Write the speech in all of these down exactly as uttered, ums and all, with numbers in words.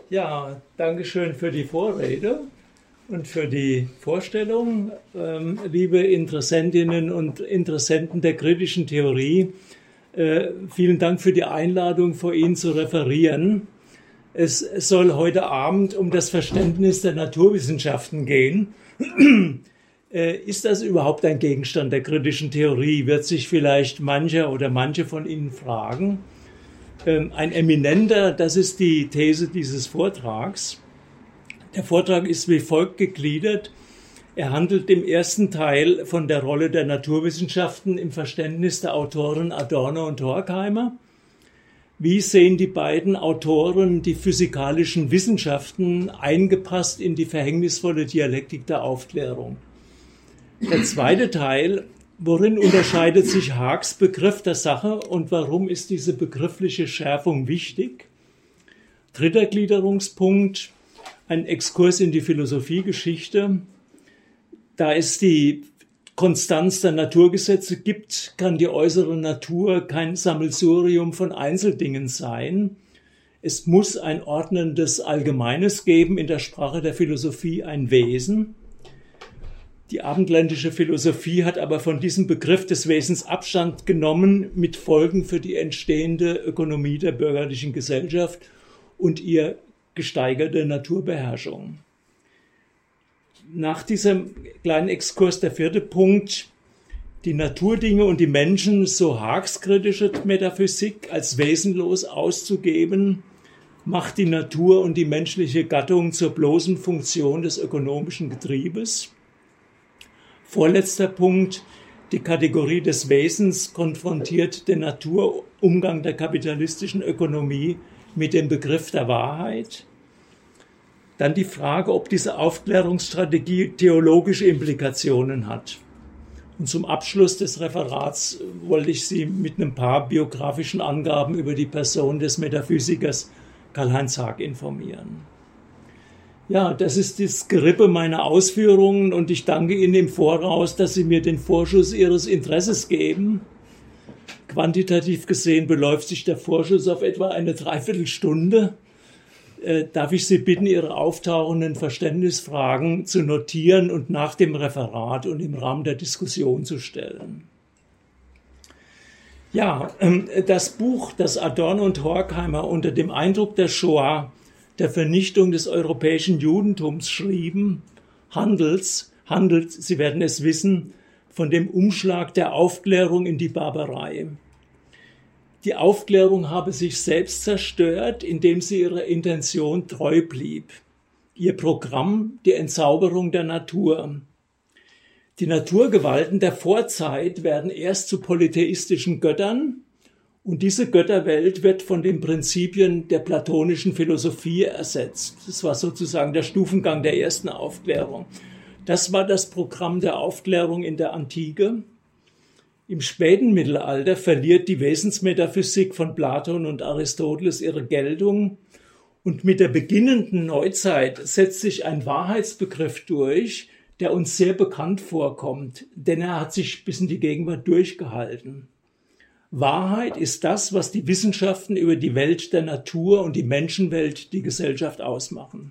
Ja, danke schön für die Vorrede und für die Vorstellung. Ähm, liebe Interessentinnen und Interessenten der kritischen Theorie, äh, vielen Dank für die Einladung, vor Ihnen zu referieren. Es soll heute Abend um das Verständnis der Naturwissenschaften gehen. äh, ist das überhaupt ein Gegenstand der kritischen Theorie, wird sich vielleicht mancher oder manche von Ihnen fragen. Ein eminenter, das ist die These dieses Vortrags. Der Vortrag ist wie folgt gegliedert. Er handelt im ersten Teil von der Rolle der Naturwissenschaften im Verständnis der Autoren Adorno und Horkheimer. Wie sehen die beiden Autoren die physikalischen Wissenschaften eingepasst in die verhängnisvolle Dialektik der Aufklärung? Der zweite Teil: Worin unterscheidet sich Haags Begriff der Sache und warum ist diese begriffliche Schärfung wichtig? Dritter Gliederungspunkt, ein Exkurs in die Philosophiegeschichte. Da es die Konstanz der Naturgesetze gibt, kann die äußere Natur kein Sammelsurium von Einzeldingen sein. Es muss ein ordnendes Allgemeines geben, in der Sprache der Philosophie ein Wesen. Die abendländische Philosophie hat aber von diesem Begriff des Wesens Abstand genommen, mit Folgen für die entstehende Ökonomie der bürgerlichen Gesellschaft und ihr gesteigerte Naturbeherrschung. Nach diesem kleinen Exkurs der vierte Punkt: Die Naturdinge und die Menschen, so Haags kritische Metaphysik, als wesenlos auszugeben, macht die Natur und die menschliche Gattung zur bloßen Funktion des ökonomischen Getriebes. Vorletzter Punkt: Die Kategorie des Wesens konfrontiert den Naturumgang der kapitalistischen Ökonomie mit dem Begriff der Wahrheit. Dann die Frage, ob diese Aufklärungsstrategie theologische Implikationen hat. Und zum Abschluss des Referats wollte ich Sie mit ein paar biografischen Angaben über die Person des Metaphysikers Karl-Heinz Haag informieren. Ja, das ist das Gerippe meiner Ausführungen und ich danke Ihnen im Voraus, dass Sie mir den Vorschuss Ihres Interesses geben. Quantitativ gesehen beläuft sich der Vorschuss auf etwa eine Dreiviertelstunde. Äh, darf ich Sie bitten, Ihre auftauchenden Verständnisfragen zu notieren und nach dem Referat und im Rahmen der Diskussion zu stellen. Ja, äh, das Buch, das Adorno und Horkheimer unter dem Eindruck der Shoah, der Vernichtung des europäischen Judentums schrieben, handelt, handelt, Sie werden es wissen, von dem Umschlag der Aufklärung in die Barbarei. Die Aufklärung habe sich selbst zerstört, indem sie ihrer Intention treu blieb. Ihr Programm, die Entzauberung der Natur. Die Naturgewalten der Vorzeit werden erst zu polytheistischen Göttern, und diese Götterwelt wird von den Prinzipien der platonischen Philosophie ersetzt. Das war sozusagen der Stufengang der ersten Aufklärung. Das war das Programm der Aufklärung in der Antike. Im späten Mittelalter verliert die Wesensmetaphysik von Platon und Aristoteles ihre Geltung. Und mit der beginnenden Neuzeit setzt sich ein Wahrheitsbegriff durch, der uns sehr bekannt vorkommt, denn er hat sich bis in die Gegenwart durchgehalten. Wahrheit ist das, was die Wissenschaften über die Welt der Natur und die Menschenwelt, die Gesellschaft ausmachen.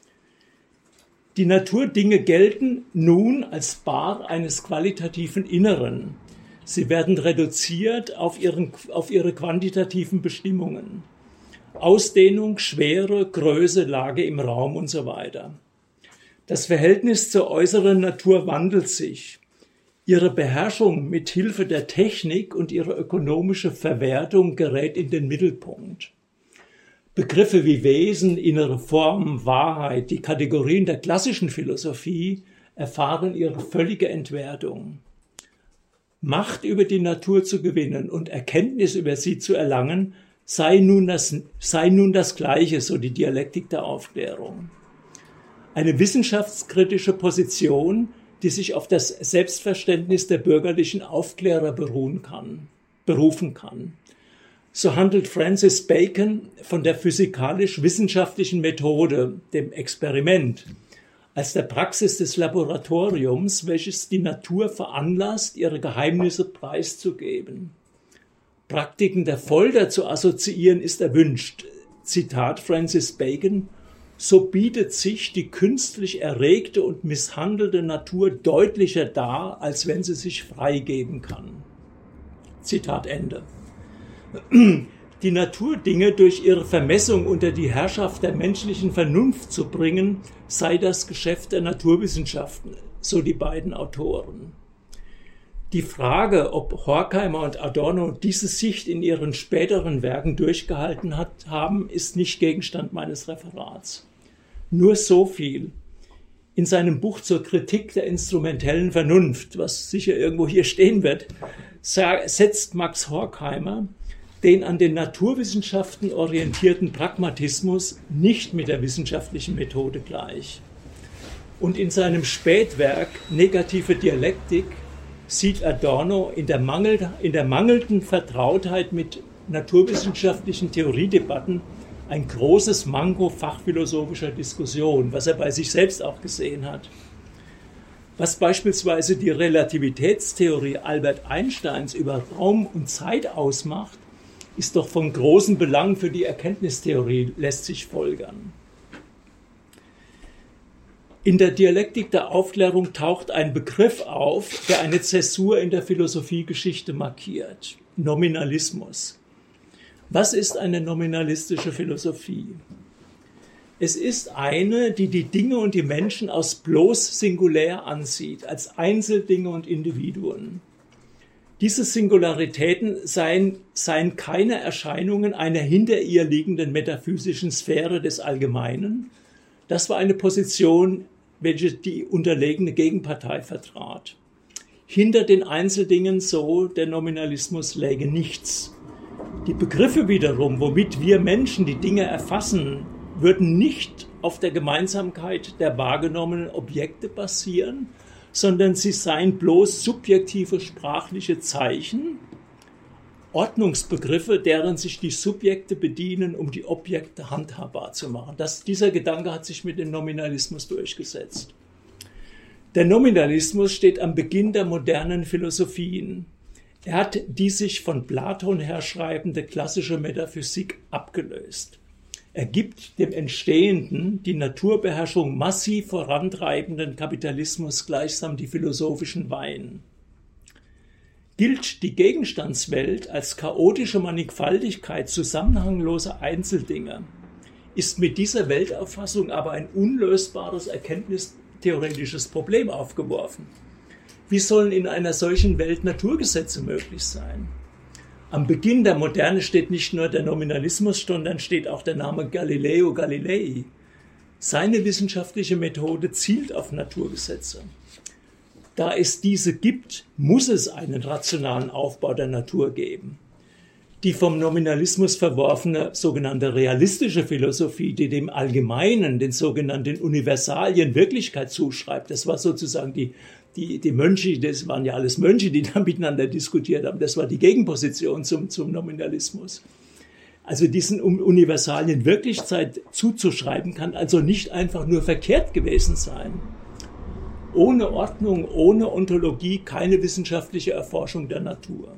Die Naturdinge gelten nun als bar eines qualitativen Inneren. Sie werden reduziert auf, ihren, auf ihre quantitativen Bestimmungen. Ausdehnung, Schwere, Größe, Lage im Raum und so weiter. Das Verhältnis zur äußeren Natur wandelt sich. Ihre Beherrschung mit Hilfe der Technik und ihre ökonomische Verwertung gerät in den Mittelpunkt. Begriffe wie Wesen, innere Form, Wahrheit, die Kategorien der klassischen Philosophie erfahren ihre völlige Entwertung. Macht über die Natur zu gewinnen und Erkenntnis über sie zu erlangen, sei nun das, sei nun das Gleiche, so die Dialektik der Aufklärung. Eine wissenschaftskritische Position, die sich auf das Selbstverständnis der bürgerlichen Aufklärer beruhen kann, berufen kann. So handelt Francis Bacon von der physikalisch-wissenschaftlichen Methode, dem Experiment, als der Praxis des Laboratoriums, welches die Natur veranlasst, ihre Geheimnisse preiszugeben. Praktiken der Folter zu assoziieren ist erwünscht. Zitat Francis Bacon: so bietet sich die künstlich erregte und misshandelte Natur deutlicher dar, als wenn sie sich freigeben kann. Zitat Ende. Die Naturdinge durch ihre Vermessung unter die Herrschaft der menschlichen Vernunft zu bringen, sei das Geschäft der Naturwissenschaften, so die beiden Autoren. Die Frage, ob Horkheimer und Adorno diese Sicht in ihren späteren Werken durchgehalten hat, haben, ist nicht Gegenstand meines Referats. Nur so viel. In seinem Buch zur Kritik der instrumentellen Vernunft, was sicher irgendwo hier stehen wird, setzt Max Horkheimer den an den Naturwissenschaften orientierten Pragmatismus nicht mit der wissenschaftlichen Methode gleich. Und in seinem Spätwerk Negative Dialektik sieht Adorno in der, Mangel, in der mangelnden Vertrautheit mit naturwissenschaftlichen Theoriedebatten ein großes Manko fachphilosophischer Diskussion, was er bei sich selbst auch gesehen hat. Was beispielsweise die Relativitätstheorie Albert Einsteins über Raum und Zeit ausmacht, ist doch von großem Belang für die Erkenntnistheorie, lässt sich folgern. In der Dialektik der Aufklärung taucht ein Begriff auf, der eine Zäsur in der Philosophiegeschichte markiert: Nominalismus. Was ist eine nominalistische Philosophie? Es ist eine, die die Dinge und die Menschen als bloß singulär ansieht, als Einzeldinge und Individuen. Diese Singularitäten seien, seien keine Erscheinungen einer hinter ihr liegenden metaphysischen Sphäre des Allgemeinen. Das war eine Position, welche die unterlegene Gegenpartei vertrat. Hinter den Einzeldingen, so der Nominalismus, läge nichts. Die Begriffe wiederum, womit wir Menschen die Dinge erfassen, würden nicht auf der Gemeinsamkeit der wahrgenommenen Objekte basieren, sondern sie seien bloß subjektive sprachliche Zeichen, Ordnungsbegriffe, deren sich die Subjekte bedienen, um die Objekte handhabbar zu machen. Das, dieser Gedanke hat sich mit dem Nominalismus durchgesetzt. Der Nominalismus steht am Beginn der modernen Philosophien. Er hat die sich von Platon her schreibende klassische Metaphysik abgelöst. Er gibt dem entstehenden, die Naturbeherrschung massiv vorantreibenden Kapitalismus gleichsam die philosophischen Weihen. Gilt die Gegenstandswelt als chaotische Mannigfaltigkeit zusammenhangloser Einzeldinge, ist mit dieser Weltauffassung aber ein unlösbares erkenntnistheoretisches Problem aufgeworfen. Wie sollen in einer solchen Welt Naturgesetze möglich sein? Am Beginn der Moderne steht nicht nur der Nominalismus, sondern steht auch der Name Galileo Galilei. Seine wissenschaftliche Methode zielt auf Naturgesetze. Da es diese gibt, muss es einen rationalen Aufbau der Natur geben. Die vom Nominalismus verworfene sogenannte realistische Philosophie, die dem Allgemeinen, den sogenannten Universalien Wirklichkeit zuschreibt, das war sozusagen die, die, die Mönche, das waren ja alles Mönche, die da miteinander diskutiert haben, das war die Gegenposition zum, zum Nominalismus. Also diesen Universalien Wirklichkeit zuzuschreiben, kann also nicht einfach nur verkehrt gewesen sein. Ohne Ordnung, ohne Ontologie keine wissenschaftliche Erforschung der Natur.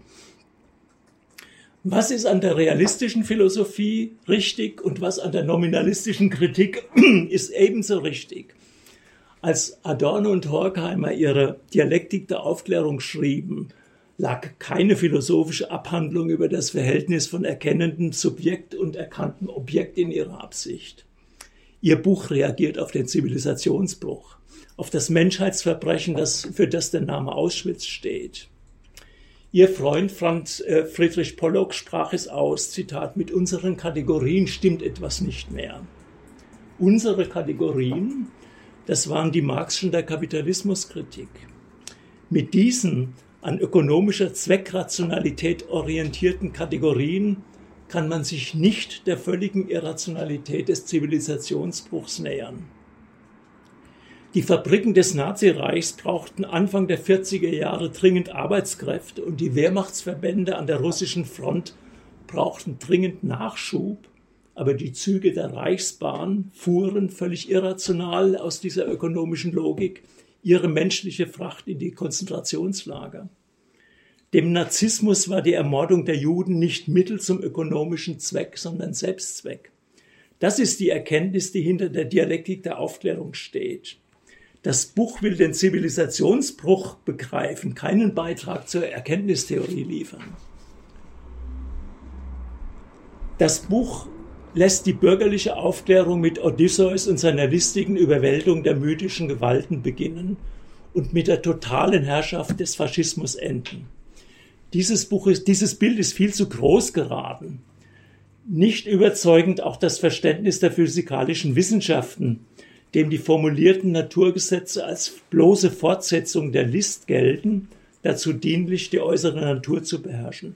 Was ist an der realistischen Philosophie richtig und was an der nominalistischen Kritik ist ebenso richtig? Als Adorno und Horkheimer ihre Dialektik der Aufklärung schrieben, lag keine philosophische Abhandlung über das Verhältnis von erkennendem Subjekt und erkanntem Objekt in ihrer Absicht. Ihr Buch reagiert auf den Zivilisationsbruch, auf das Menschheitsverbrechen, das, für das der Name Auschwitz steht. Ihr Freund Franz äh, Friedrich Pollock sprach es aus, Zitat, mit unseren Kategorien stimmt etwas nicht mehr. Unsere Kategorien, das waren die Marxischen der Kapitalismuskritik. Mit diesen an ökonomischer Zweckrationalität orientierten Kategorien kann man sich nicht der völligen Irrationalität des Zivilisationsbruchs nähern. Die Fabriken des Nazireichs brauchten Anfang der vierziger Jahre dringend Arbeitskräfte und die Wehrmachtsverbände an der russischen Front brauchten dringend Nachschub, aber die Züge der Reichsbahn fuhren völlig irrational aus dieser ökonomischen Logik ihre menschliche Fracht in die Konzentrationslager. Dem Narzissmus war die Ermordung der Juden nicht Mittel zum ökonomischen Zweck, sondern Selbstzweck. Das ist die Erkenntnis, die hinter der Dialektik der Aufklärung steht. Das Buch will den Zivilisationsbruch begreifen, keinen Beitrag zur Erkenntnistheorie liefern. Das Buch lässt die bürgerliche Aufklärung mit Odysseus und seiner listigen Überwältigung der mythischen Gewalten beginnen und mit der totalen Herrschaft des Faschismus enden. Dieses Buch ist, dieses Bild ist viel zu groß geraten. Nicht überzeugend auch das Verständnis der physikalischen Wissenschaften, dem die formulierten Naturgesetze als bloße Fortsetzung der List gelten, dazu dienlich, die äußere Natur zu beherrschen.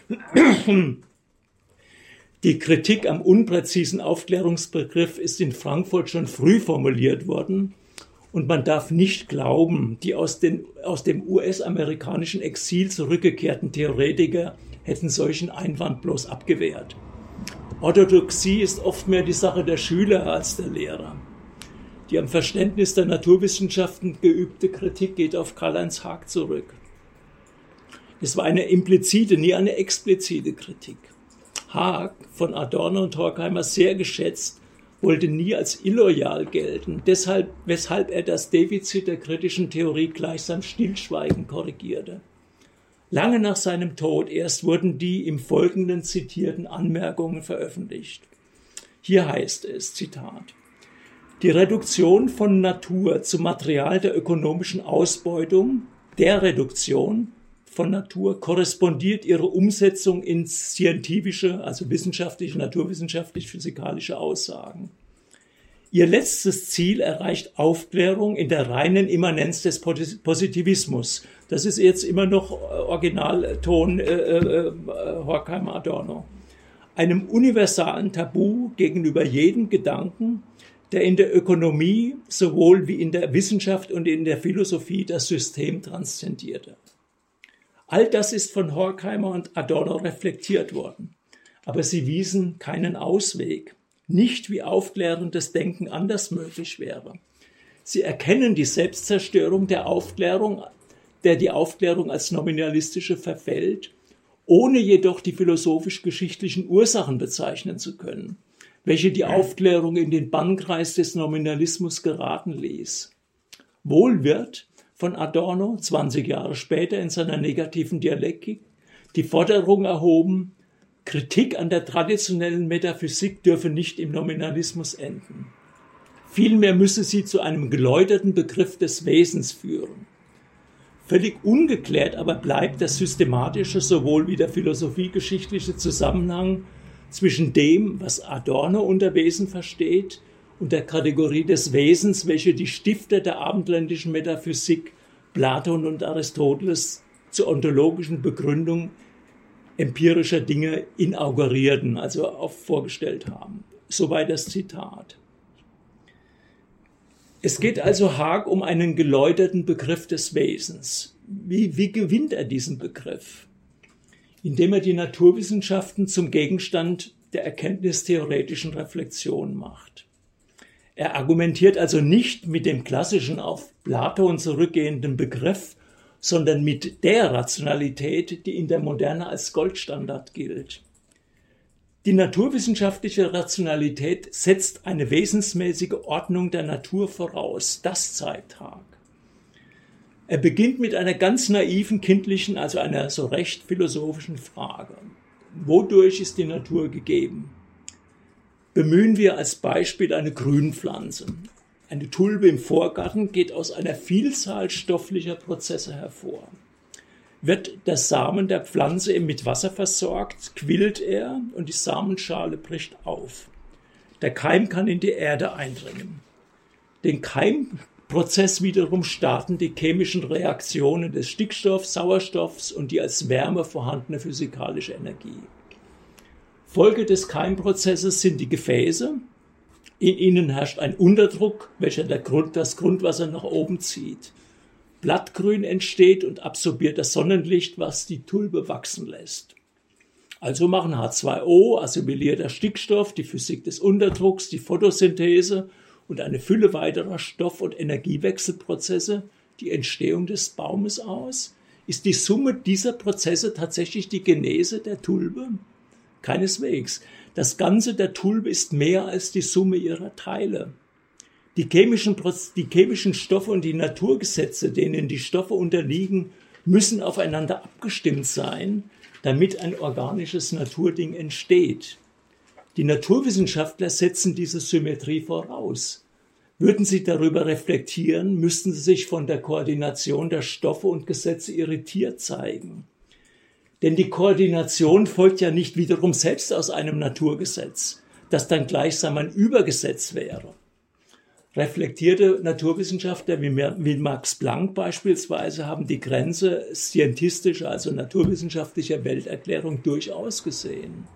Die Kritik am unpräzisen Aufklärungsbegriff ist in Frankfurt schon früh formuliert worden und man darf nicht glauben, die aus, den, aus dem U S-amerikanischen Exil zurückgekehrten Theoretiker hätten solchen Einwand bloß abgewehrt. Orthodoxie ist oft mehr die Sache der Schüler als der Lehrer. Die am Verständnis der Naturwissenschaften geübte Kritik geht auf Karl-Heinz Haag zurück. Es war eine implizite, nie eine explizite Kritik. Haag, von Adorno und Horkheimer sehr geschätzt, wollte nie als illoyal gelten, deshalb, weshalb er das Defizit der kritischen Theorie gleichsam stillschweigend korrigierte. Lange nach seinem Tod erst wurden die im Folgenden zitierten Anmerkungen veröffentlicht. Hier heißt es, Zitat, die Reduktion von Natur zum Material der ökonomischen Ausbeutung, der Reduktion von Natur, korrespondiert ihre Umsetzung in scientifique, also wissenschaftliche, naturwissenschaftlich-physikalische Aussagen. Ihr letztes Ziel erreicht Aufklärung in der reinen Immanenz des Positivismus. Das ist jetzt immer noch Originalton äh, äh, Horkheimer Adorno. Einem universalen Tabu gegenüber jedem Gedanken, der in der Ökonomie sowohl wie in der Wissenschaft und in der Philosophie das System transzendierte. All das ist von Horkheimer und Adorno reflektiert worden, aber sie wiesen keinen Ausweg, nicht wie aufklärendes Denken anders möglich wäre. Sie erkennen die Selbstzerstörung der Aufklärung, der die Aufklärung als nominalistische verfällt, ohne jedoch die philosophisch-geschichtlichen Ursachen bezeichnen zu können, welche die Aufklärung in den Bannkreis des Nominalismus geraten ließ. Wohl wird von Adorno zwanzig Jahre später in seiner negativen Dialektik die Forderung erhoben, Kritik an der traditionellen Metaphysik dürfe nicht im Nominalismus enden. Vielmehr müsse sie zu einem geläuterten Begriff des Wesens führen. Völlig ungeklärt aber bleibt der systematische sowohl wie der philosophiegeschichtliche Zusammenhang zwischen dem, was Adorno unter Wesen versteht, und der Kategorie des Wesens, welche die Stifter der abendländischen Metaphysik, Platon und Aristoteles, zur ontologischen Begründung empirischer Dinge inaugurierten, also auch vorgestellt haben. Soweit das Zitat. Es geht also Haag um einen geläuterten Begriff des Wesens. Wie, wie gewinnt er diesen Begriff? Indem er die Naturwissenschaften zum Gegenstand der erkenntnistheoretischen Reflexion macht. Er argumentiert also nicht mit dem klassischen auf Platon zurückgehenden Begriff, sondern mit der Rationalität, die in der Moderne als Goldstandard gilt. Die naturwissenschaftliche Rationalität setzt eine wesensmäßige Ordnung der Natur voraus. Das zeigt Haag. Er beginnt mit einer ganz naiven, kindlichen, also einer so recht philosophischen Frage. Wodurch ist die Natur gegeben? Bemühen wir als Beispiel eine Grünpflanze. Eine Tulpe im Vorgarten geht aus einer Vielzahl stofflicher Prozesse hervor. Wird der Samen der Pflanze mit Wasser versorgt, quillt er und die Samenschale bricht auf. Der Keim kann in die Erde eindringen. Den Keimprozess wiederum starten die chemischen Reaktionen des Stickstoffs, Sauerstoffs und die als Wärme vorhandene physikalische Energie. Folge des Keimprozesses sind die Gefäße. In ihnen herrscht ein Unterdruck, welcher der Grund, das Grundwasser nach oben zieht. Blattgrün entsteht und absorbiert das Sonnenlicht, was die Tulpe wachsen lässt. Also machen H zwei O, assimilierter Stickstoff, die Physik des Unterdrucks, die Photosynthese und eine Fülle weiterer Stoff- und Energiewechselprozesse die Entstehung des Baumes aus. Ist die Summe dieser Prozesse tatsächlich die Genese der Tulpe? Keineswegs. Das Ganze der Tulpe ist mehr als die Summe ihrer Teile. Die chemischen, die chemischen Stoffe und die Naturgesetze, denen die Stoffe unterliegen, müssen aufeinander abgestimmt sein, damit ein organisches Naturding entsteht. Die Naturwissenschaftler setzen diese Symmetrie voraus. Würden sie darüber reflektieren, müssten sie sich von der Koordination der Stoffe und Gesetze irritiert zeigen. Denn die Koordination folgt ja nicht wiederum selbst aus einem Naturgesetz, das dann gleichsam ein Übergesetz wäre. Reflektierte Naturwissenschaftler wie Max Planck beispielsweise haben die Grenze scientistischer, also naturwissenschaftlicher Welterklärung durchaus gesehen.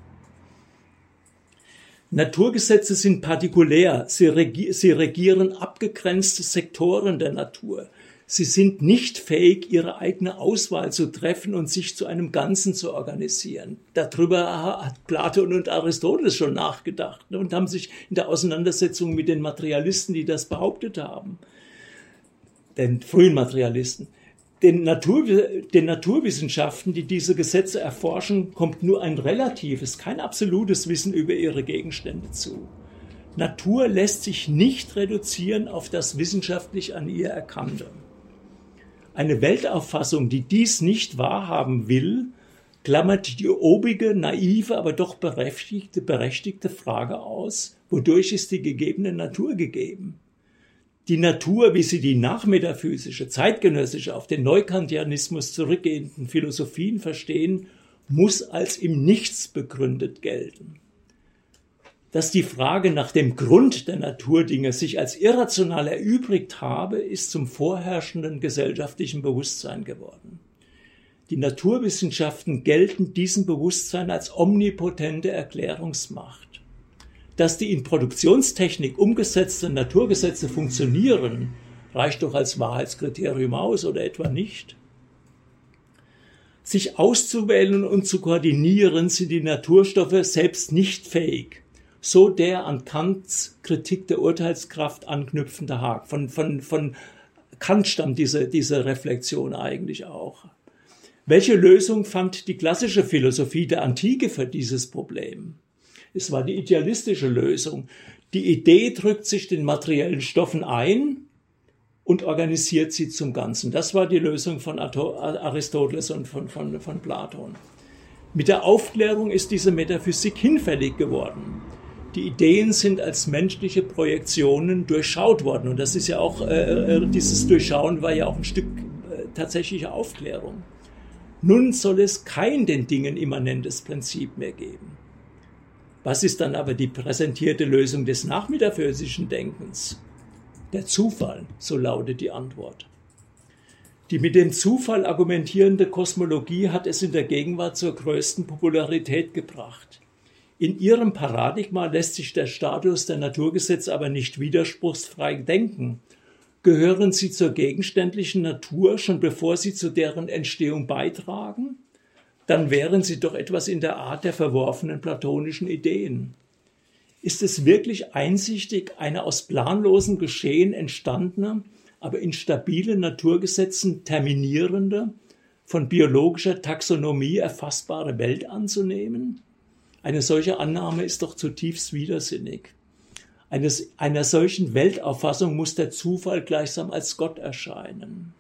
Naturgesetze sind partikulär, sie, regi- sie regieren abgegrenzte Sektoren der Natur. Sie sind nicht fähig, ihre eigene Auswahl zu treffen und sich zu einem Ganzen zu organisieren. Darüber hat Platon und Aristoteles schon nachgedacht und haben sich in der Auseinandersetzung mit den Materialisten, die das behauptet haben, den frühen Materialisten, den, Natur, den Naturwissenschaften, die diese Gesetze erforschen, kommt nur ein relatives, kein absolutes Wissen über ihre Gegenstände zu. Natur lässt sich nicht reduzieren auf das wissenschaftlich an ihr Erkannte. Eine Weltauffassung, die dies nicht wahrhaben will, klammert die obige, naive, aber doch berechtigte, berechtigte Frage aus, wodurch ist die gegebene Natur gegeben? Die Natur, wie sie die nachmetaphysische, zeitgenössische, auf den Neukantianismus zurückgehenden Philosophien verstehen, muss als im Nichts begründet gelten. Dass die Frage nach dem Grund der Naturdinge sich als irrational erübrigt habe, ist zum vorherrschenden gesellschaftlichen Bewusstsein geworden. Die Naturwissenschaften gelten diesem Bewusstsein als omnipotente Erklärungsmacht. Dass die in Produktionstechnik umgesetzten Naturgesetze funktionieren, reicht doch als Wahrheitskriterium aus, oder etwa nicht? Sich auszuwählen und zu koordinieren sind die Naturstoffe selbst nicht fähig. So der an Kants Kritik der Urteilskraft anknüpfende Haag. Von, von, von Kant stammt diese, diese Reflexion eigentlich auch. Welche Lösung fand die klassische Philosophie der Antike für dieses Problem? Es war die idealistische Lösung. Die Idee drückt sich den materiellen Stoffen ein und organisiert sie zum Ganzen. Das war die Lösung von Aristoteles und von, von, von Platon. Mit der Aufklärung ist diese Metaphysik hinfällig geworden. Die Ideen sind als menschliche Projektionen durchschaut worden. Und das ist ja auch, äh, dieses Durchschauen war ja auch ein Stück äh, tatsächliche Aufklärung. Nun soll es kein den Dingen immanentes Prinzip mehr geben. Was ist dann aber die präsentierte Lösung des nachmetaphysischen Denkens? Der Zufall, so lautet die Antwort. Die mit dem Zufall argumentierende Kosmologie hat es in der Gegenwart zur größten Popularität gebracht. In ihrem Paradigma lässt sich der Status der Naturgesetze aber nicht widerspruchsfrei denken. Gehören sie zur gegenständlichen Natur, schon bevor sie zu deren Entstehung beitragen? Dann wären sie doch etwas in der Art der verworfenen platonischen Ideen. Ist es wirklich einsichtig, eine aus planlosem Geschehen entstandene, aber in stabilen Naturgesetzen terminierende, von biologischer Taxonomie erfassbare Welt anzunehmen? Eine solche Annahme ist doch zutiefst widersinnig. Eines, einer solchen Weltauffassung muss der Zufall gleichsam als Gott erscheinen.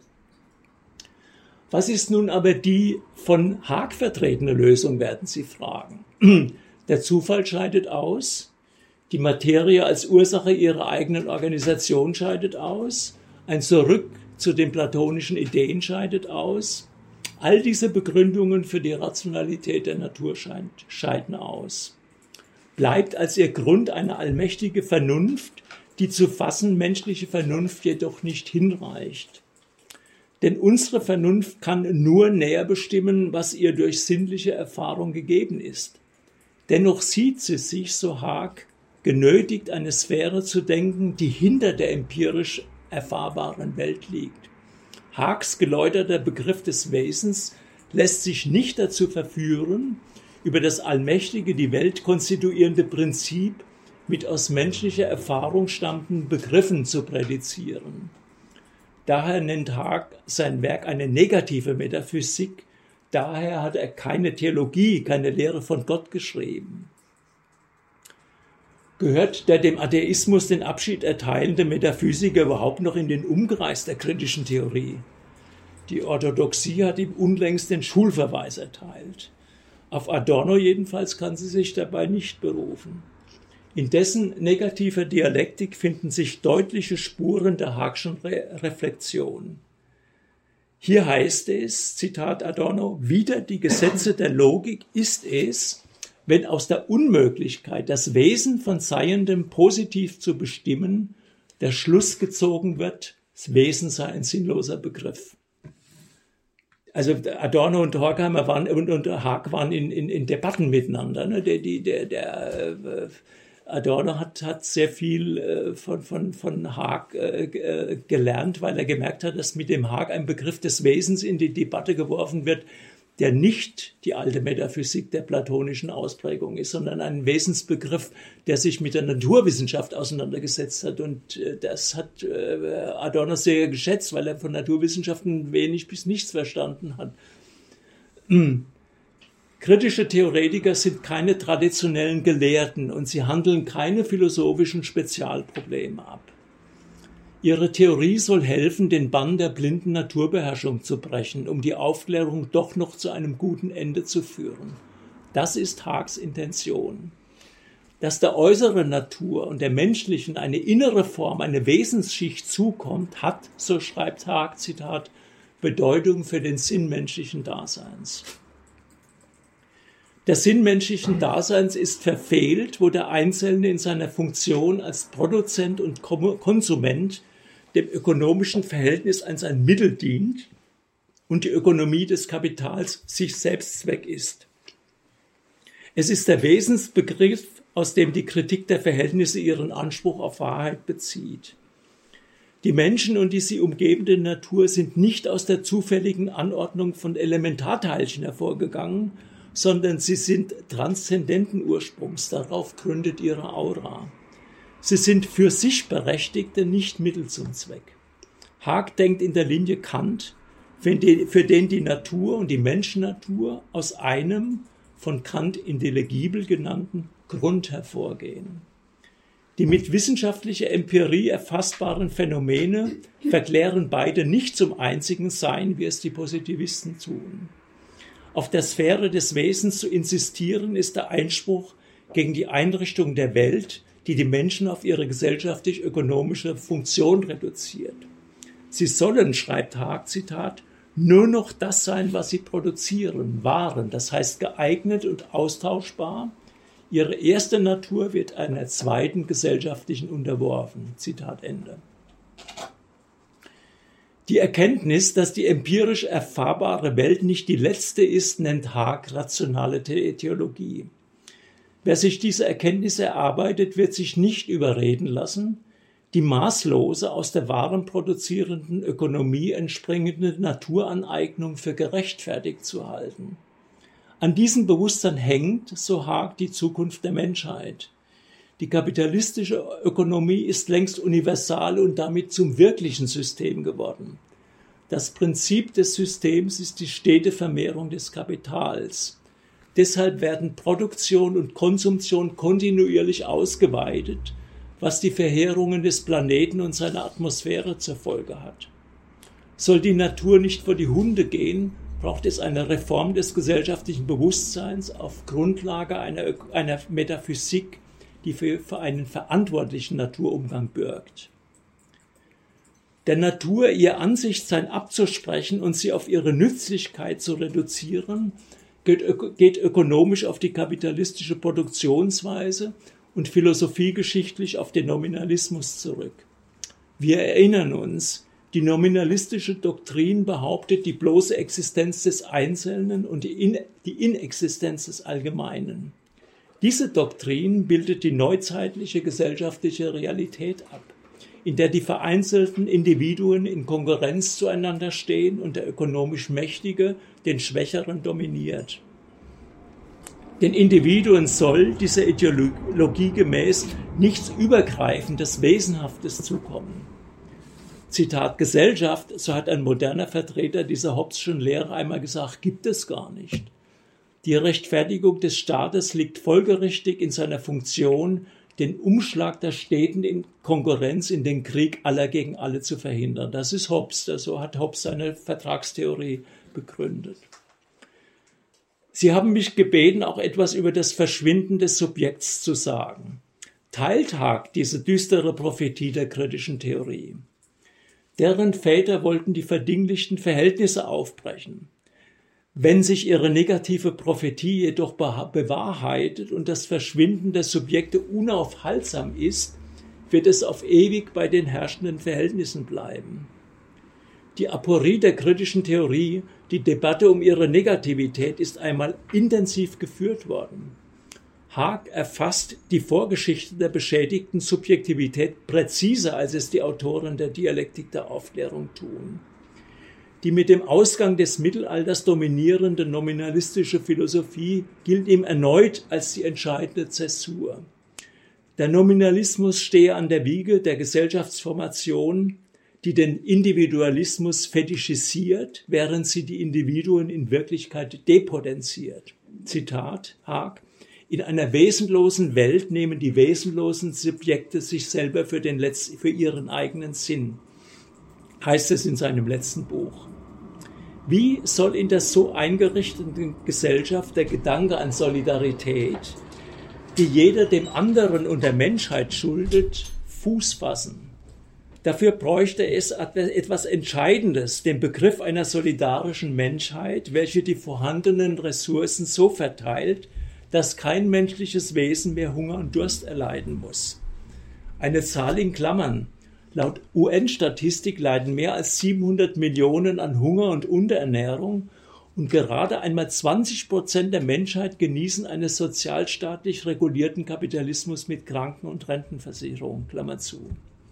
Was ist nun aber die von Haag vertretene Lösung, werden Sie fragen. Der Zufall scheidet aus, die Materie als Ursache ihrer eigenen Organisation scheidet aus, ein Zurück zu den platonischen Ideen scheidet aus. All diese Begründungen für die Rationalität der Natur scheiden aus. Bleibt als ihr Grund eine allmächtige Vernunft, die zu fassen menschliche Vernunft jedoch nicht hinreicht. Denn unsere Vernunft kann nur näher bestimmen, was ihr durch sinnliche Erfahrung gegeben ist. Dennoch sieht sie sich, so Haag, genötigt, eine Sphäre zu denken, die hinter der empirisch erfahrbaren Welt liegt. Haags geläuterter Begriff des Wesens lässt sich nicht dazu verführen, über das allmächtige, die Welt konstituierende Prinzip mit aus menschlicher Erfahrung stammenden Begriffen zu prädizieren. Daher nennt Haag sein Werk eine negative Metaphysik, daher hat er keine Theologie, keine Lehre von Gott geschrieben. Gehört der dem Atheismus den Abschied erteilende Metaphysiker überhaupt noch in den Umkreis der kritischen Theorie? Die Orthodoxie hat ihm unlängst den Schulverweis erteilt. Auf Adorno jedenfalls kann sie sich dabei nicht berufen. In dessen negativer Dialektik finden sich deutliche Spuren der Haagschen Re- Reflexion. Hier heißt es, Zitat Adorno, wider die Gesetze der Logik ist es, wenn aus der Unmöglichkeit, das Wesen von Seiendem positiv zu bestimmen, der Schluss gezogen wird, das Wesen sei ein sinnloser Begriff. Also Adorno und Horkheimer waren und, und Haag waren in, in, in Debatten miteinander. Ne? Der, die, der, der äh, Adorno hat, hat sehr viel äh, von, von, von Haag äh, gelernt, weil er gemerkt hat, dass mit dem Haag ein Begriff des Wesens in die Debatte geworfen wird, der nicht die alte Metaphysik der platonischen Ausprägung ist, sondern ein Wesensbegriff, der sich mit der Naturwissenschaft auseinandergesetzt hat. Und äh, das hat äh, Adorno sehr geschätzt, weil er von Naturwissenschaften wenig bis nichts verstanden hat. Hm. Kritische Theoretiker sind keine traditionellen Gelehrten und sie handeln keine philosophischen Spezialprobleme ab. Ihre Theorie soll helfen, den Bann der blinden Naturbeherrschung zu brechen, um die Aufklärung doch noch zu einem guten Ende zu führen. Das ist Haags Intention. Dass der äußeren Natur und der menschlichen eine innere Form, eine Wesensschicht zukommt, hat, so schreibt Haag, Zitat, Bedeutung für den Sinn menschlichen Daseins. Der Sinn menschlichen Daseins ist verfehlt, wo der Einzelne in seiner Funktion als Produzent und Konsument dem ökonomischen Verhältnis als ein Mittel dient und die Ökonomie des Kapitals sich selbst Zweck ist. Es ist der Wesensbegriff, aus dem die Kritik der Verhältnisse ihren Anspruch auf Wahrheit bezieht. Die Menschen und die sie umgebende Natur sind nicht aus der zufälligen Anordnung von Elementarteilchen hervorgegangen, sondern sie sind transzendenten Ursprungs, darauf gründet ihre Aura. Sie sind für sich Berechtigte, nicht Mittel zum Zweck. Haag denkt in der Linie Kant, für den die Natur und die Menschennatur aus einem, von Kant intelligibel genannten, Grund hervorgehen. Die mit wissenschaftlicher Empirie erfassbaren Phänomene verklären beide nicht zum einzigen Sein, wie es die Positivisten tun. Auf der Sphäre des Wesens zu insistieren, ist der Einspruch gegen die Einrichtung der Welt, die die Menschen auf ihre gesellschaftlich-ökonomische Funktion reduziert. Sie sollen, schreibt Haag, Zitat, nur noch das sein, was sie produzieren, waren, das heißt geeignet und austauschbar. Ihre erste Natur wird einer zweiten gesellschaftlichen unterworfen. Zitat Ende. Die Erkenntnis, dass die empirisch erfahrbare Welt nicht die letzte ist, nennt Haag rationale Theologie. Wer sich diese Erkenntnis erarbeitet, wird sich nicht überreden lassen, die maßlose, aus der warenproduzierenden Ökonomie entspringende Naturaneignung für gerechtfertigt zu halten. An diesem Bewusstsein hängt, so Haag, die Zukunft der Menschheit. Die kapitalistische Ökonomie ist längst universal und damit zum wirklichen System geworden. Das Prinzip des Systems ist die stete Vermehrung des Kapitals. Deshalb werden Produktion und Konsumption kontinuierlich ausgeweitet, was die Verheerungen des Planeten und seiner Atmosphäre zur Folge hat. Soll die Natur nicht vor die Hunde gehen, braucht es eine Reform des gesellschaftlichen Bewusstseins auf Grundlage einer, einer Metaphysik, die für, für einen verantwortlichen Naturumgang bürgt. Der Natur ihr Ansichtssein abzusprechen und sie auf ihre Nützlichkeit zu reduzieren, geht, ök- geht ökonomisch auf die kapitalistische Produktionsweise und philosophiegeschichtlich auf den Nominalismus zurück. Wir erinnern uns, die nominalistische Doktrin behauptet die bloße Existenz des Einzelnen und die, In- die Inexistenz des Allgemeinen. Diese Doktrin bildet die neuzeitliche gesellschaftliche Realität ab, in der die vereinzelten Individuen in Konkurrenz zueinander stehen und der ökonomisch Mächtige den Schwächeren dominiert. Den Individuen soll dieser Ideologie gemäß nichts Übergreifendes, Wesenhaftes zukommen. Zitat Gesellschaft, so hat ein moderner Vertreter dieser Hobbes'schen Lehre einmal gesagt, gibt es gar nicht. Die Rechtfertigung des Staates liegt folgerichtig in seiner Funktion, den Umschlag der Städten in Konkurrenz in den Krieg aller gegen alle zu verhindern. Das ist Hobbes, so hat Hobbes seine Vertragstheorie begründet. Sie haben mich gebeten, auch etwas über das Verschwinden des Subjekts zu sagen. Teilt Haag diese düstere Prophetie der kritischen Theorie? Deren Väter wollten die verdinglichten Verhältnisse aufbrechen. Wenn sich ihre negative Prophetie jedoch bewahrheitet und das Verschwinden der Subjekte unaufhaltsam ist, wird es auf ewig bei den herrschenden Verhältnissen bleiben. Die Aporie der kritischen Theorie, die Debatte um ihre Negativität, ist einmal intensiv geführt worden. Haag erfasst die Vorgeschichte der beschädigten Subjektivität präziser, als es die Autoren der Dialektik der Aufklärung tun. Die mit dem Ausgang des Mittelalters dominierende nominalistische Philosophie gilt ihm erneut als die entscheidende Zäsur. Der Nominalismus stehe an der Wiege der Gesellschaftsformation, die den Individualismus fetischisiert, während sie die Individuen in Wirklichkeit depotenziert. Zitat Haag: In einer wesenlosen Welt nehmen die wesenlosen Subjekte sich selber für, den Letz-, für ihren eigenen Sinn, heißt es in seinem letzten Buch. Wie soll in der so eingerichteten Gesellschaft der Gedanke an Solidarität, die jeder dem anderen und der Menschheit schuldet, Fuß fassen? Dafür bräuchte es etwas Entscheidendes, den Begriff einer solidarischen Menschheit, welche die vorhandenen Ressourcen so verteilt, dass kein menschliches Wesen mehr Hunger und Durst erleiden muss. Eine Zahl in Klammern. Laut U N-Statistik leiden mehr als siebenhundert Millionen an Hunger und Unterernährung und gerade einmal zwanzig Prozent der Menschheit genießen einen sozialstaatlich regulierten Kapitalismus mit Kranken- und Rentenversicherung. Klammer zu.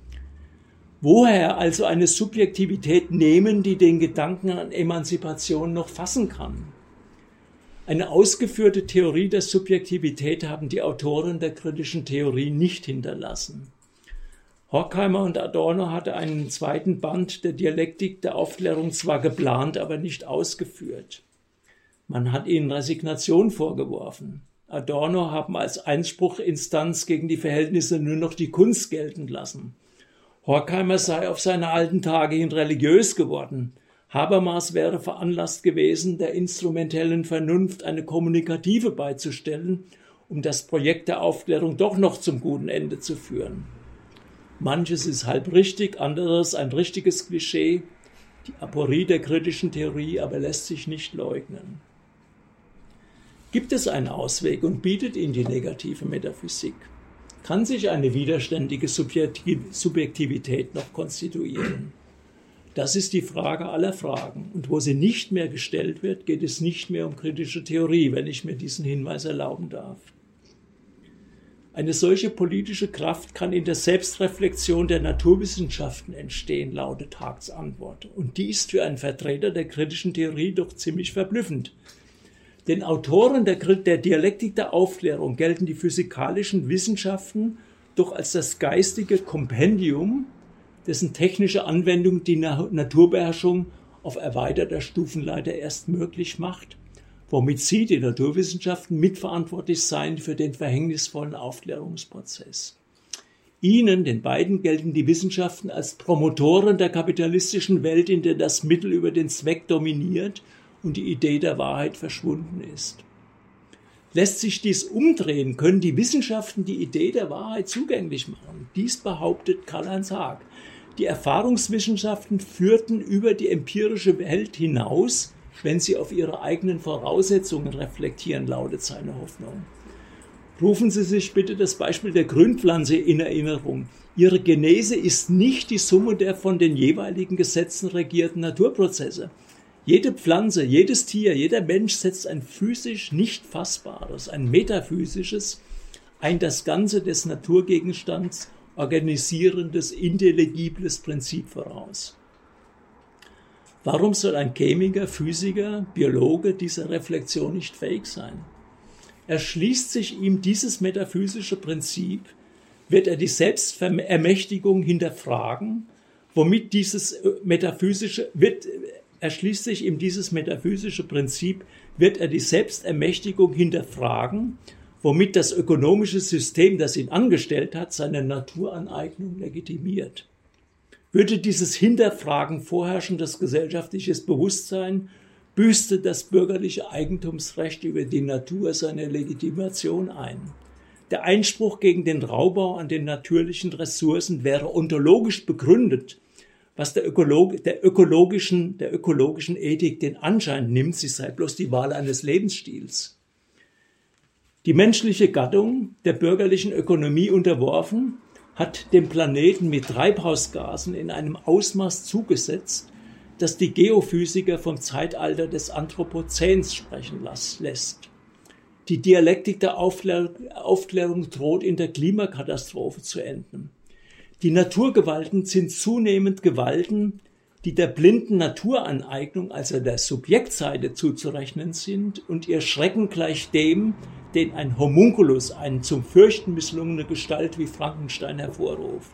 Woher also eine Subjektivität nehmen, die den Gedanken an Emanzipation noch fassen kann? Eine ausgeführte Theorie der Subjektivität haben die Autoren der kritischen Theorie nicht hinterlassen. Horkheimer und Adorno hatten einen zweiten Band der Dialektik der Aufklärung zwar geplant, aber nicht ausgeführt. Man hat ihnen Resignation vorgeworfen. Adorno haben als Einspruchinstanz gegen die Verhältnisse nur noch die Kunst gelten lassen. Horkheimer sei auf seine alten Tage hin religiös geworden. Habermas wäre veranlasst gewesen, der instrumentellen Vernunft eine kommunikative beizustellen, um das Projekt der Aufklärung doch noch zum guten Ende zu führen. Manches ist halb richtig, anderes ein richtiges Klischee. Die Aporie der kritischen Theorie aber lässt sich nicht leugnen. Gibt es einen Ausweg und bietet ihn die negative Metaphysik? Kann sich eine widerständige Subjektivität noch konstituieren? Das ist die Frage aller Fragen. Und wo sie nicht mehr gestellt wird, geht es nicht mehr um kritische Theorie, wenn ich mir diesen Hinweis erlauben darf. Eine solche politische Kraft kann in der Selbstreflexion der Naturwissenschaften entstehen, lautet Haags Antwort. Und die ist für einen Vertreter der kritischen Theorie doch ziemlich verblüffend. Den Autoren der, der Dialektik der Aufklärung gelten die physikalischen Wissenschaften doch als das geistige Kompendium, dessen technische Anwendung die Naturbeherrschung auf erweiterter Stufenleiter erst möglich macht, womit sie, die Naturwissenschaften, mitverantwortlich seien für den verhängnisvollen Aufklärungsprozess. Ihnen, den beiden, gelten die Wissenschaften als Promotoren der kapitalistischen Welt, in der das Mittel über den Zweck dominiert und die Idee der Wahrheit verschwunden ist. Lässt sich dies umdrehen, können die Wissenschaften die Idee der Wahrheit zugänglich machen. Dies behauptet Karl-Heinz Haag. Die Erfahrungswissenschaften führten über die empirische Welt hinaus, wenn sie auf ihre eigenen Voraussetzungen reflektieren, lautet seine Hoffnung. Rufen Sie sich bitte das Beispiel der Grünpflanze in Erinnerung. Ihre Genese ist nicht die Summe der von den jeweiligen Gesetzen regierten Naturprozesse. Jede Pflanze, jedes Tier, jeder Mensch setzt ein physisch nicht fassbares, ein metaphysisches, ein das Ganze des Naturgegenstands organisierendes, intelligibles Prinzip voraus. Warum soll ein Chemiker, Physiker, Biologe dieser Reflexion nicht fähig sein? Erschließt sich ihm dieses metaphysische Prinzip, wird er die Selbstermächtigung hinterfragen, womit dieses metaphysische, wird, erschließt sich ihm dieses metaphysische Prinzip, wird er die Selbstermächtigung hinterfragen, womit das ökonomische System, das ihn angestellt hat, seine Naturaneignung legitimiert. Würde dieses Hinterfragen vorherrschendes gesellschaftliches Bewusstsein, büßte das bürgerliche Eigentumsrecht über die Natur seine Legitimation ein. Der Einspruch gegen den Raubbau an den natürlichen Ressourcen wäre ontologisch begründet, was der, Ökolog, der, ökologischen, der ökologischen Ethik den Anschein nimmt, sie sei bloß die Wahl eines Lebensstils. Die menschliche Gattung, der bürgerlichen Ökonomie unterworfen, hat dem Planeten mit Treibhausgasen in einem Ausmaß zugesetzt, das die Geophysiker vom Zeitalter des Anthropozäns sprechen lässt. Die Dialektik der Aufklärung, Aufklärung droht in der Klimakatastrophe zu enden. Die Naturgewalten sind zunehmend Gewalten, die der blinden Naturaneignung, also der Subjektseite, zuzurechnen sind und ihr Schrecken gleich dem, den ein Homunculus, eine zum Fürchten misslungene Gestalt wie Frankenstein hervorruft.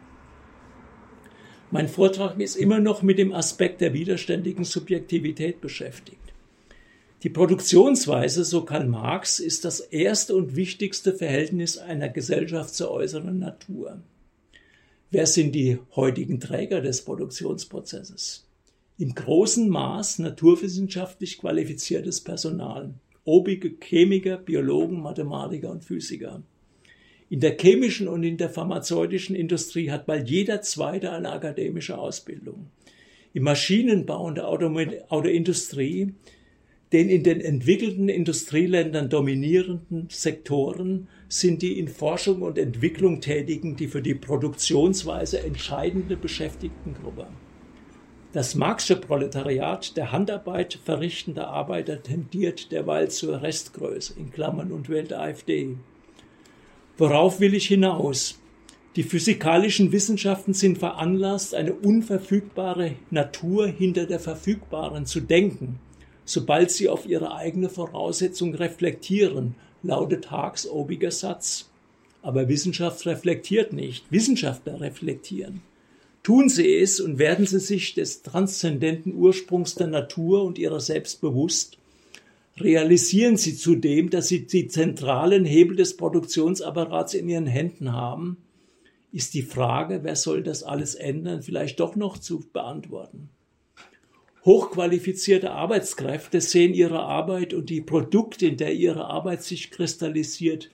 Mein Vortrag ist immer noch mit dem Aspekt der widerständigen Subjektivität beschäftigt. Die Produktionsweise, so Karl Marx, ist das erste und wichtigste Verhältnis einer Gesellschaft zur äußeren Natur. Wer sind die heutigen Träger des Produktionsprozesses? Im großen Maß naturwissenschaftlich qualifiziertes Personal, obige Chemiker, Biologen, Mathematiker und Physiker. In der chemischen und in der pharmazeutischen Industrie hat bald jeder Zweite eine akademische Ausbildung. Im Maschinenbau und der Autoindustrie, den in den entwickelten Industrieländern dominierenden Sektoren, sind die in Forschung und Entwicklung Tätigen die für die Produktionsweise entscheidende Beschäftigtengruppe. Das Marxische Proletariat der Handarbeit verrichtender Arbeiter tendiert derweil zur Restgröße, in Klammern und wählt AfD. Worauf will ich hinaus? Die physikalischen Wissenschaften sind veranlasst, eine unverfügbare Natur hinter der verfügbaren zu denken, sobald sie auf ihre eigene Voraussetzung reflektieren, lautet Haags obiger Satz. Aber Wissenschaft reflektiert nicht, Wissenschaftler reflektieren. Tun sie es und werden sie sich des transzendenten Ursprungs der Natur und ihrer selbst bewusst, realisieren sie zudem, dass sie die zentralen Hebel des Produktionsapparats in ihren Händen haben, ist die Frage, wer soll das alles ändern, vielleicht doch noch zu beantworten. Hochqualifizierte Arbeitskräfte sehen ihre Arbeit und die Produkte, in der ihre Arbeit sich kristallisiert,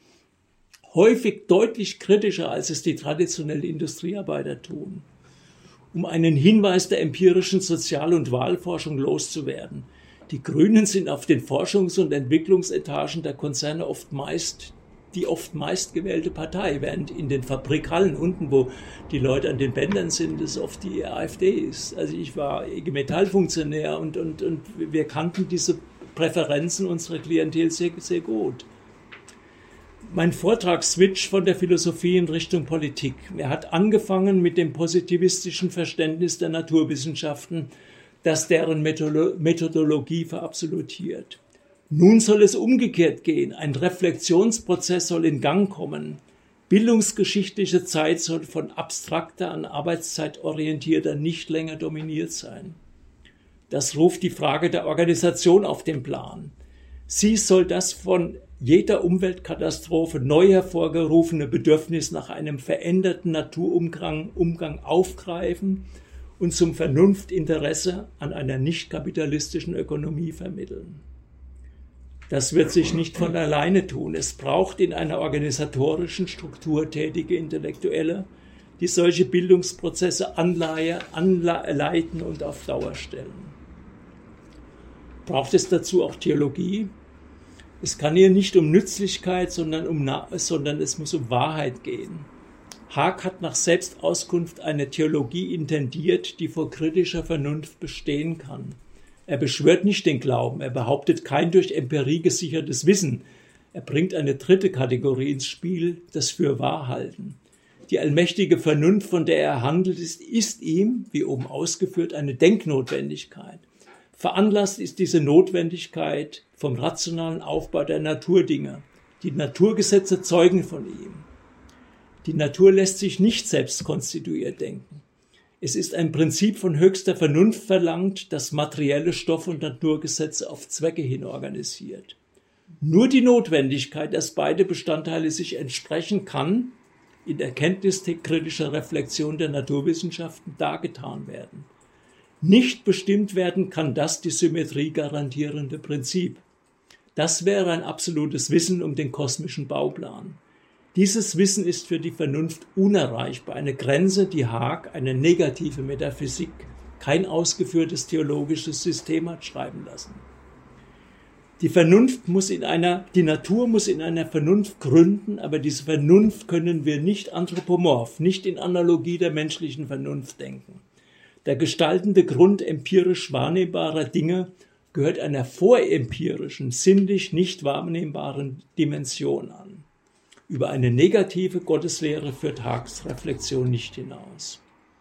häufig deutlich kritischer, als es die traditionellen Industriearbeiter tun. Um einen Hinweis der empirischen Sozial- und Wahlforschung loszuwerden. Die Grünen sind auf den Forschungs- und Entwicklungsetagen der Konzerne oft meist die oft meistgewählte Partei, während in den Fabrikhallen unten, wo die Leute an den Bändern sind, es oft die AfD ist. Also ich war I G Metall-Funktionär und, und, und wir kannten diese Präferenzen unserer Klientel sehr, sehr gut. Mein Vortrag switcht von der Philosophie in Richtung Politik. Er hat angefangen mit dem positivistischen Verständnis der Naturwissenschaften, das deren Methodologie verabsolutiert. Nun soll es umgekehrt gehen. Ein Reflexionsprozess soll in Gang kommen. Bildungsgeschichtliche Zeit soll von abstrakter, an Arbeitszeit orientierter nicht länger dominiert sein. Das ruft die Frage der Organisation auf den Plan. Sie soll das von jeder Umweltkatastrophe neu hervorgerufene Bedürfnis nach einem veränderten Naturumgang Umgang aufgreifen und zum Vernunftinteresse an einer nicht kapitalistischen Ökonomie vermitteln. Das wird sich nicht von alleine tun. Es braucht in einer organisatorischen Struktur tätige Intellektuelle, die solche Bildungsprozesse anleihe, anleiten und auf Dauer stellen. Braucht es dazu auch Theologie? Es kann hier nicht um Nützlichkeit, sondern, um, sondern es muss um Wahrheit gehen. Haag hat nach Selbstauskunft eine Theologie intendiert, die vor kritischer Vernunft bestehen kann. Er beschwört nicht den Glauben, er behauptet kein durch Empirie gesichertes Wissen. Er bringt eine dritte Kategorie ins Spiel, das Fürwahrhalten. Die allmächtige Vernunft, von der er handelt, ist, ist ihm, wie oben ausgeführt, eine Denknotwendigkeit. Veranlasst ist diese Notwendigkeit vom rationalen Aufbau der Naturdinge. Die Naturgesetze zeugen von ihm. Die Natur lässt sich nicht selbst konstituiert denken. Es ist ein Prinzip von höchster Vernunft verlangt, das materielle Stoff- und Naturgesetze auf Zwecke hin organisiert. Nur die Notwendigkeit, dass beide Bestandteile sich entsprechen, kann in erkenntniskritischer Reflexion der Naturwissenschaften dargetan werden. Nicht bestimmt werden kann das die Symmetrie garantierende Prinzip. Das wäre ein absolutes Wissen um den kosmischen Bauplan. Dieses Wissen ist für die Vernunft unerreichbar, eine Grenze, die Haag, eine negative Metaphysik, kein ausgeführtes theologisches System hat schreiben lassen. Die Vernunft muss in einer, die Natur muss in einer Vernunft gründen, aber diese Vernunft können wir nicht anthropomorph, nicht in Analogie der menschlichen Vernunft denken. Der gestaltende Grund empirisch wahrnehmbarer Dinge gehört einer vorempirischen, sinnlich nicht wahrnehmbaren Dimension an. Über eine negative Gotteslehre führt Haags Reflexion nicht hinaus.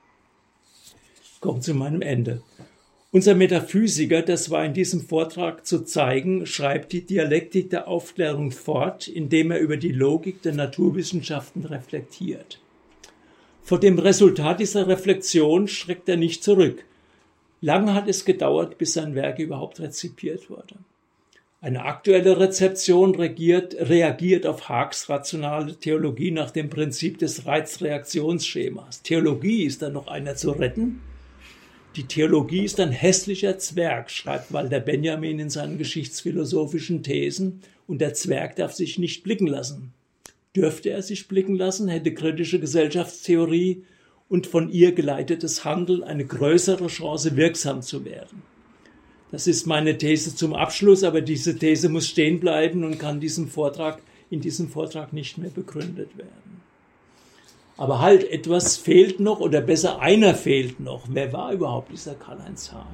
Ich komme zu meinem Ende. Unser Metaphysiker, das war in diesem Vortrag zu zeigen, schreibt die Dialektik der Aufklärung fort, indem er über die Logik der Naturwissenschaften reflektiert. Vor dem Resultat dieser Reflexion schreckt er nicht zurück. Lange hat es gedauert, bis sein Werk überhaupt rezipiert wurde. Eine aktuelle Rezeption reagiert, reagiert auf Haags rationale Theologie nach dem Prinzip des Reizreaktionsschemas. Theologie, ist da noch einer zu retten? Die Theologie ist ein hässlicher Zwerg, schreibt Walter Benjamin in seinen geschichtsphilosophischen Thesen, und der Zwerg darf sich nicht blicken lassen. Dürfte er sich blicken lassen, hätte kritische Gesellschaftstheorie und von ihr geleitetes Handeln eine größere Chance, wirksam zu werden. Das ist meine These zum Abschluss, aber diese These muss stehen bleiben und kann diesem Vortrag, in diesem Vortrag nicht mehr begründet werden. Aber halt, etwas fehlt noch, oder besser, einer fehlt noch. Wer war überhaupt dieser Karl-Heinz Haag?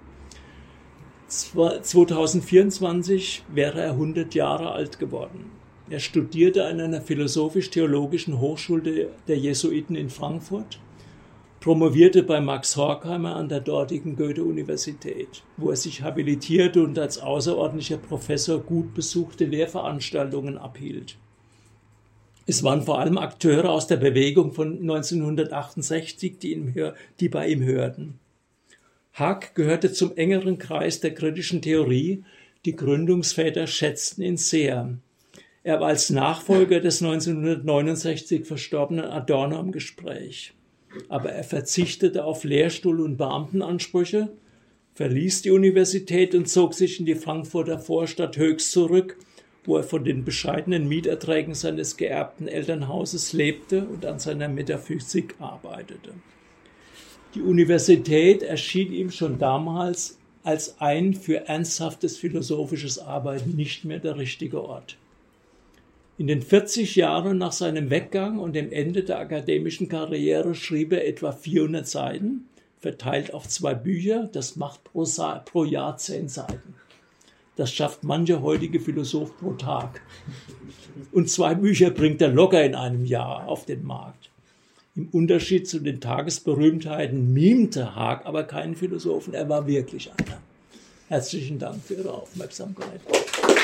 zweitausendvierundzwanzig wäre er hundert Jahre alt geworden. Er studierte an einer philosophisch-theologischen Hochschule der Jesuiten in Frankfurt, promovierte bei Max Horkheimer an der dortigen Goethe-Universität, wo er sich habilitierte und als außerordentlicher Professor gut besuchte Lehrveranstaltungen abhielt. Es waren vor allem Akteure aus der Bewegung von neunzehnhundertachtundsechzig, die, ihm, die bei ihm hörten. Haag gehörte zum engeren Kreis der kritischen Theorie, die Gründungsväter schätzten ihn sehr. Er war als Nachfolger des neunzehnhundertneunundsechzig verstorbenen Adorno im Gespräch. Aber er verzichtete auf Lehrstuhl- und Beamtenansprüche, verließ die Universität und zog sich in die Frankfurter Vorstadt Höchst zurück, wo er von den bescheidenen Mieterträgen seines geerbten Elternhauses lebte und an seiner Metaphysik arbeitete. Die Universität erschien ihm schon damals als ein für ernsthaftes philosophisches Arbeiten nicht mehr der richtige Ort. In den vierzig Jahren nach seinem Weggang und dem Ende der akademischen Karriere schrieb er etwa vierhundert Seiten, verteilt auf zwei Bücher, das macht pro, Sa- pro Jahr zehn Seiten. Das schafft mancher heutige Philosoph pro Tag. Und zwei Bücher bringt er locker in einem Jahr auf den Markt. Im Unterschied zu den Tagesberühmtheiten mimte Haag aber keinen Philosophen, er war wirklich einer. Herzlichen Dank für Ihre Aufmerksamkeit.